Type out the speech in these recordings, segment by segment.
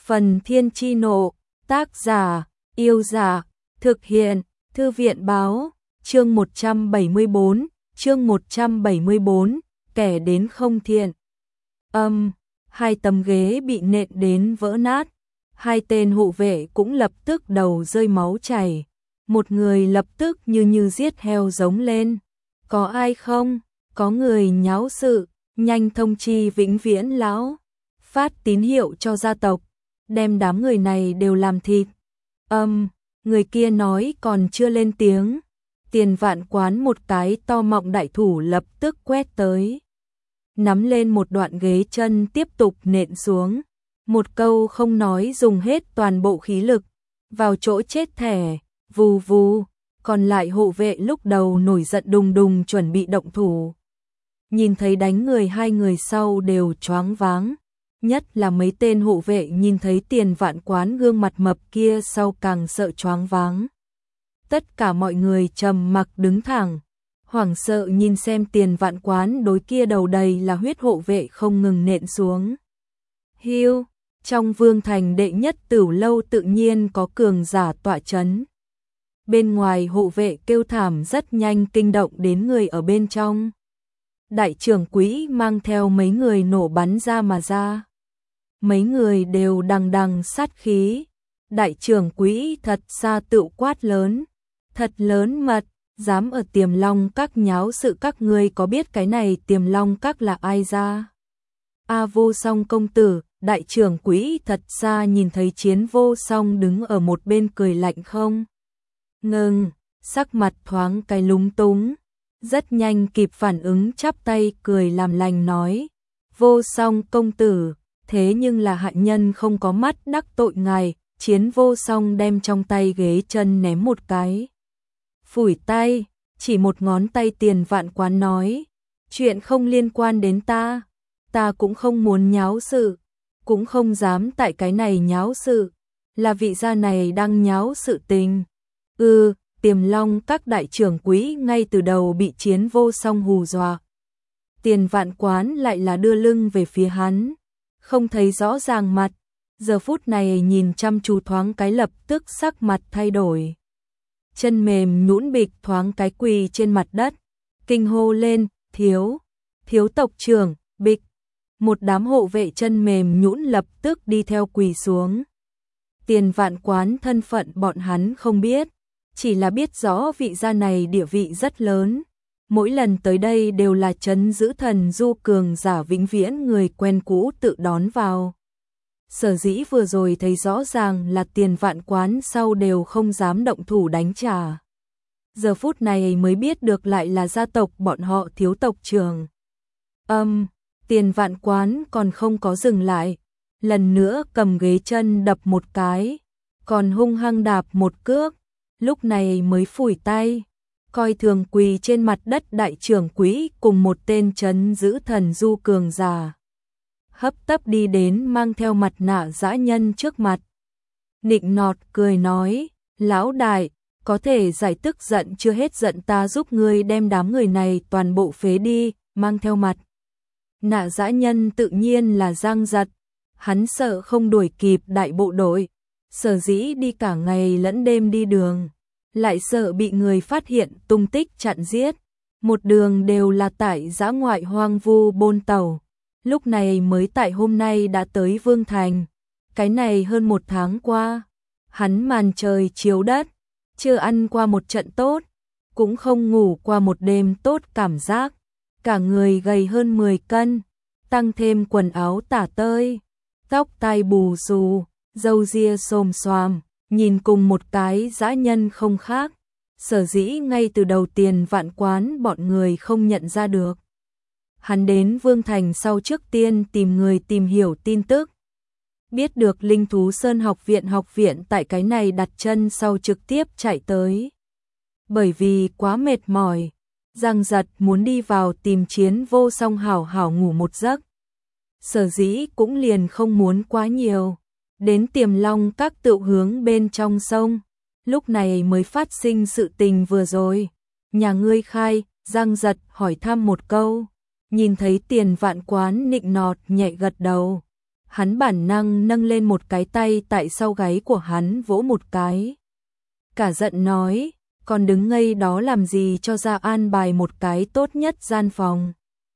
Phần Thiên Chi Nộ, tác giả, Yêu Giả, thực hiện, Thư viện Báo, chương 174, kẻ đến không thiện. Hai tấm ghế bị nện đến vỡ nát, hai tên hộ vệ cũng lập tức đầu rơi máu chảy, một người lập tức như giết heo giống lên. Có ai không? Có người nháo sự, nhanh thông chi Vĩnh Viễn lão, phát tín hiệu cho gia tộc, đem đám người này đều làm thịt. Người kia nói còn chưa lên tiếng, Tiền Vạn Quán một cái to mọng đại thủ lập tức quét tới, nắm lên một đoạn ghế chân tiếp tục nện xuống, một câu không nói dùng hết toàn bộ khí lực, vào chỗ chết thẻ, vù vù. Còn lại hộ vệ lúc đầu nổi giận đùng đùng chuẩn bị động thủ, nhìn thấy đánh người, hai người sau đều choáng váng, nhất là mấy tên hộ vệ nhìn thấy Tiền Vạn Quán gương mặt mập kia sau càng sợ choáng váng. Tất cả mọi người trầm mặc đứng thẳng, hoảng sợ nhìn xem Tiền Vạn Quán đối kia đầu đầy là huyết hộ vệ không ngừng nện xuống. Hiu, trong Vương Thành đệ nhất Tửu lâu tự nhiên có cường giả tọa chấn. Bên ngoài hộ vệ kêu thảm rất nhanh kinh động đến người ở bên trong. Đại trưởng quỹ mang theo mấy người nổ bắn ra mà ra. Mấy người đều đằng đằng sát khí. Đại trưởng quỹ thật xa tự quát lớn. Thật lớn mật, dám ở Tiềm Long Các nháo sự, các ngươi có biết cái này Tiềm Long Các là ai ra? Vô Song công tử. Đại trưởng quỹ thật xa nhìn thấy Chiến Vô Song đứng ở một bên cười lạnh không? Ngừng, sắc mặt thoáng cái lúng túng, rất nhanh kịp phản ứng chắp tay cười làm lành nói, Vô Song công tử, thế nhưng là hạ nhân không có mắt đắc tội ngài. Chiến Vô Song đem trong tay ghế chân ném một cái, phủi tay, chỉ một ngón tay. Tiền Vạn Quán nói, chuyện không liên quan đến ta, ta cũng không muốn nháo sự, cũng không dám tại cái này nháo sự, là vị gia này đang nháo sự tình. Tiềm Long Các đại trưởng quỹ ngay từ đầu bị Chiến Vô Song hù dọa. Tiền Vạn Quán lại là đưa lưng về phía hắn, không thấy rõ ràng mặt, giờ phút này nhìn chăm chú thoáng cái lập tức sắc mặt thay đổi. Chân mềm nhũn bịch thoáng cái quỳ trên mặt đất, kinh hô lên, thiếu tộc trưởng, bịch. Một đám hộ vệ chân mềm nhũn lập tức đi theo quỳ xuống. Tiền Vạn Quán thân phận bọn hắn không biết, chỉ là biết rõ vị gia này địa vị rất lớn, mỗi lần tới đây đều là trấn giữ thần du cường giả Vĩnh Viễn người quen cũ tự đón vào. Sở dĩ vừa rồi thấy rõ ràng là Tiền Vạn Quán sau đều không dám động thủ đánh trả. Giờ phút này mới biết được lại là gia tộc bọn họ thiếu tộc trưởng. Tiền Vạn Quán còn không có dừng lại, lần nữa cầm ghế chân đập một cái, còn hung hăng đạp một cước, lúc này mới phủi tay, coi thường quỳ trên mặt đất đại trưởng quỹ cùng một tên trấn giữ thần du cường giả. Hấp tấp đi đến mang theo mặt nạ dã nhân trước mặt. Nịnh nọt cười nói, lão đại, có thể giải tức giận chưa hết giận, ta giúp ngươi đem đám người này toàn bộ phế đi. Mang theo mặt nạ dã nhân tự nhiên là Giang Giật, hắn sợ không đuổi kịp đại bộ đội, sở dĩ đi cả ngày lẫn đêm đi đường, lại sợ bị người phát hiện tung tích chặn giết, một đường đều là tại dã ngoại hoang vu bôn tàu, lúc này mới tại hôm nay đã tới Vương Thành. Cái này hơn một tháng qua, hắn màn trời chiếu đất, chưa ăn qua một trận tốt, cũng không ngủ qua một đêm tốt, cảm giác cả người gầy hơn 10 cân, tăng thêm quần áo tả tơi, tóc tai bù xù, râu ria xồm xoàm, nhìn cùng một cái dã nhân không khác, sở dĩ ngay từ đầu Tiền Vạn Quán bọn người không nhận ra được. Hắn đến Vương Thành sau trước tiên tìm người tìm hiểu tin tức, biết được Linh Thú Sơn học viện tại cái này đặt chân sau trực tiếp chạy tới. Bởi vì quá mệt mỏi, Giang Giật muốn đi vào tìm Chiến Vô Song hảo hảo ngủ một giấc. Sở dĩ cũng liền không muốn quá nhiều, đến Tiềm Long Các tự hướng bên trong sông, lúc này mới phát sinh sự tình vừa rồi. Nhà ngươi khai, Giang Giật hỏi thăm một câu, nhìn thấy Tiền Vạn Quán nịnh nọt nhẹ gật đầu. hắn bản năng nâng lên một cái tay tại sau gáy của hắn vỗ một cái. Cả giận nói, còn đứng ngây đó làm gì, cho ra an bài một cái tốt nhất gian phòng.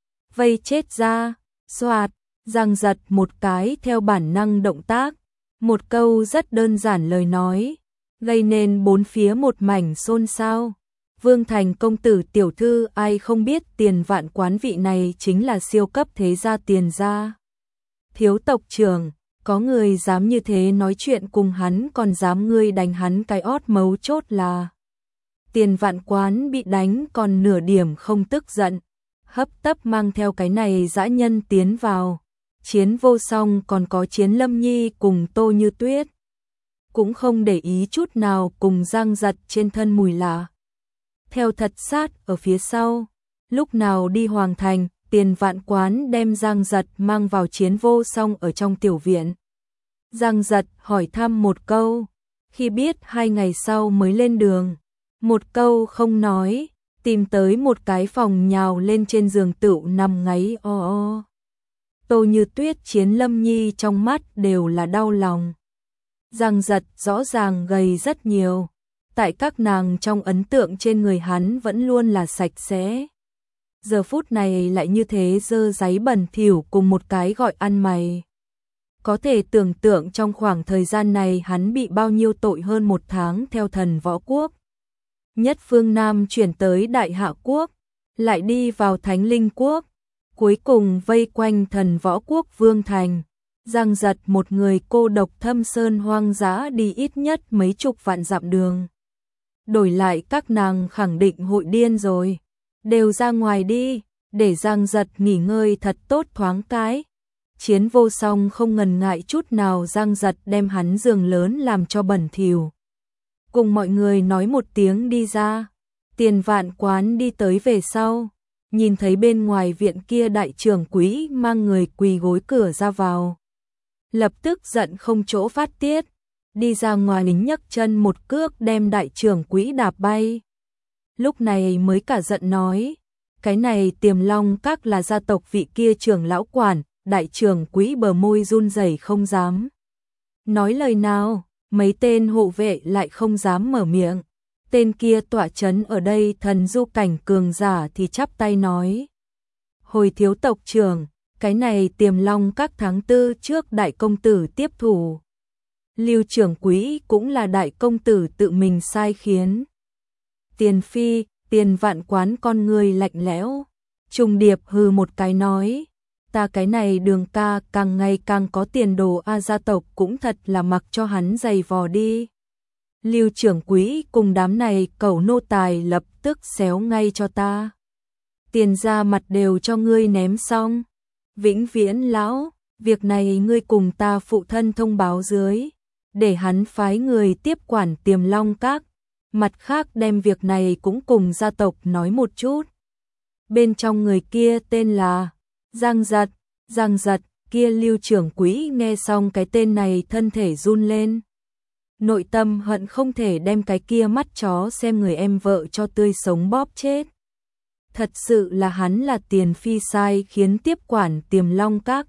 Vây chết ra, xoạt, Giang giật một cái theo bản năng động tác. Một câu rất đơn giản lời nói, gây nên bốn phía một mảnh xôn xao. Vương Thành công tử tiểu thư, ai không biết Tiền Vạn Quán vị này chính là siêu cấp thế gia Tiền gia. Thiếu tộc trưởng, có người dám như thế nói chuyện cùng hắn, còn dám ngươi đánh hắn cái ót, mấu chốt là Tiền Vạn Quán bị đánh còn nửa điểm không tức giận, hấp tấp mang theo cái này dã nhân tiến vào. Chiến Vô Song còn có Chiến Lâm Nhi cùng Tô Như Tuyết, cũng không để ý chút nào cùng Giang Giật trên thân mùi lạ. Theo thật sát ở phía sau, lúc nào đi Hoàng Thành, Tiền Vạn Quán đem Giang Giật mang vào Chiến Vô Song ở trong tiểu viện. Giang Giật hỏi thăm một câu, khi biết 2 ngày sau mới lên đường, một câu không nói, tìm tới một cái phòng nhào lên trên giường tựu nằm ngáy o o. Tô Như Tuyết, Chiến Lâm Nhi trong mắt đều là đau lòng. Giang Giật rõ ràng gầy rất nhiều, tại các nàng trong ấn tượng trên người hắn vẫn luôn là sạch sẽ. Giờ phút này lại như thế dơ dáy bẩn thỉu cùng một cái gọi ăn mày. Có thể tưởng tượng trong khoảng thời gian này hắn bị bao nhiêu tội. Hơn 1 tháng theo Thần Võ Quốc, nhất phương Nam chuyển tới Đại Hạ Quốc, lại đi vào Thánh Linh Quốc, cuối cùng vây quanh Thần Võ Quốc Vương Thành. Giang Giật một người cô độc thâm sơn hoang dã đi ít nhất mấy chục vạn dặm đường. Đổi lại các nàng khẳng định hội điên rồi. Đều ra ngoài đi, để Giang Giật nghỉ ngơi thật tốt thoáng cái. Chiến Vô Song không ngần ngại chút nào Giang Giật đem hắn giường lớn làm cho bẩn thỉu. Cùng mọi người nói một tiếng đi ra. Tiền Vạn Quán đi tới về sau, nhìn thấy bên ngoài viện kia đại trưởng quỹ mang người quỳ gối cửa ra vào. Lập tức giận không chỗ phát tiết, đi ra ngoài lính nhấc chân một cước đem đại trưởng quỹ đạp bay. Lúc này mới cả giận nói, cái này Tiềm Long Các là gia tộc vị kia trưởng lão quản. Đại trưởng quỹ bờ môi run rẩy không dám nói lời nào, mấy tên hộ vệ lại không dám mở miệng. Tên kia tọa trấn ở đây thần du cảnh cường giả thì chắp tay nói, hồi thiếu tộc trưởng, cái này Tiềm Long Các tháng 4 trước đại công tử tiếp thủ. Lưu trưởng quỹ cũng là đại công tử tự mình sai khiến. Tiền phi, Tiền Vạn Quán con người lạnh lẽo, trùng điệp hừ một cái nói, ta cái này Đường ca càng ngày càng có tiền đồ a, gia tộc cũng thật là mặc cho hắn giày vò đi. Lưu trưởng quỹ cùng đám này cẩu nô tài lập tức xéo ngay cho ta. Tiền ra mặt đều cho ngươi ném xong. Vĩnh Viễn lão, việc này ngươi cùng ta phụ thân thông báo dưới, để hắn phái người tiếp quản Tiềm Long Các. Mặt khác đem việc này cũng cùng gia tộc nói một chút. Bên trong người kia tên là Giang Giật. Giang Giật kia Lưu trưởng quỹ nghe xong cái tên này thân thể run lên. Nội tâm hận không thể đem cái kia mắt chó xem người em vợ cho tươi sống bóp chết. Thật sự là hắn là Tiền phi sai khiến tiếp quản Tiềm Long Các.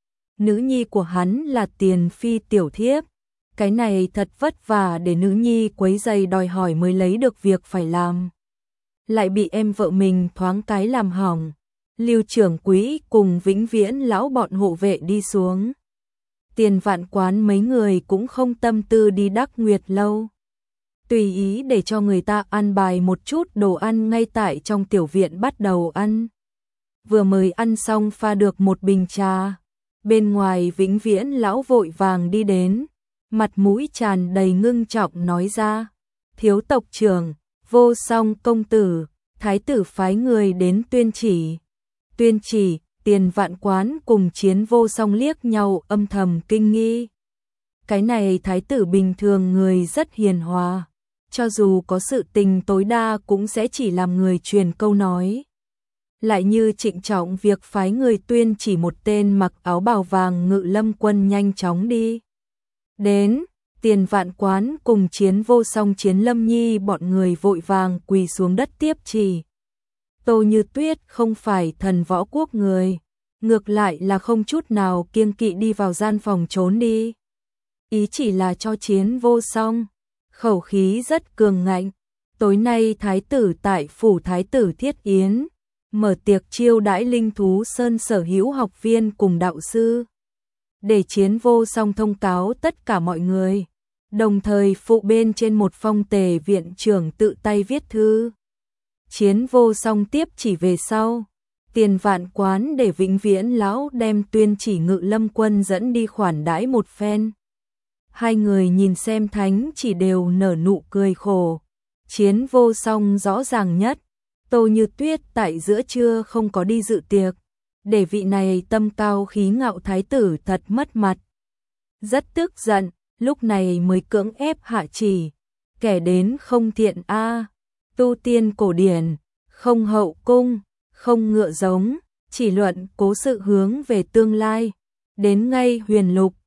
Nữ nhi của hắn là Tiền phi tiểu thiếp. Cái này thật vất vả để nữ nhi quấy giày đòi hỏi mới lấy được việc phải làm. Lại bị em vợ mình thoáng cái làm hỏng. Lưu trưởng quỹ cùng Vĩnh Viễn lão bọn hộ vệ đi xuống. Tiền Vạn Quán mấy người cũng không tâm tư đi Đắc Nguyệt lâu. Tùy ý để cho người ta ăn bài một chút đồ ăn ngay tại trong tiểu viện bắt đầu ăn. Vừa mới ăn xong pha được một bình trà. Bên ngoài Vĩnh Viễn lão vội vàng đi đến. Mặt mũi tràn đầy ngưng trọng nói ra. Thiếu tộc trưởng, Vô Song công tử, thái tử phái người đến tuyên chỉ. Tuyên chỉ, Tiền Vạn Quán cùng Chiến Vô Song liếc nhau âm thầm kinh nghi. Cái này thái tử bình thường người rất hiền hòa, cho dù có sự tình tối đa cũng sẽ chỉ làm người truyền câu nói. Lại như trịnh trọng việc phái người tuyên chỉ một tên mặc áo bào vàng Ngự Lâm quân nhanh chóng đi. Đến, Tiền Vạn Quán cùng Chiến Vô Song Chiến Lâm Nhi bọn người vội vàng quỳ xuống đất tiếp chỉ. Tô Như Tuyết không phải Thần Võ Quốc người, ngược lại là không chút nào kiêng kỵ đi vào gian phòng trốn đi. Ý chỉ là cho Chiến Vô Song, khẩu khí rất cường ngạnh. Tối nay thái tử tại phủ thái tử Thiết Yến, mở tiệc chiêu đãi Linh Thú Sơn sở hữu học viên cùng đạo sư. Để Chiến Vô Song thông cáo tất cả mọi người, đồng thời phụ bên trên một phong tề viện trưởng tự tay viết thư. Chiến Vô Song tiếp chỉ về sau, Tiền Vạn Quán để Vĩnh Viễn lão đem Tuyên Chỉ Ngự Lâm quân dẫn đi khoản đãi một phen. Hai người nhìn xem thánh chỉ đều nở nụ cười khổ. Chiến Vô Song rõ ràng nhất, Tô Như Tuyết tại giữa trưa không có đi dự tiệc, để vị này tâm cao khí ngạo thái tử thật mất mặt. Rất tức giận, lúc này mới cưỡng ép hạ chỉ, kẻ đến không thiện a, tu tiên cổ điển, không hậu cung, không ngựa giống, chỉ luận cố sự hướng về tương lai, đến ngay huyền lục,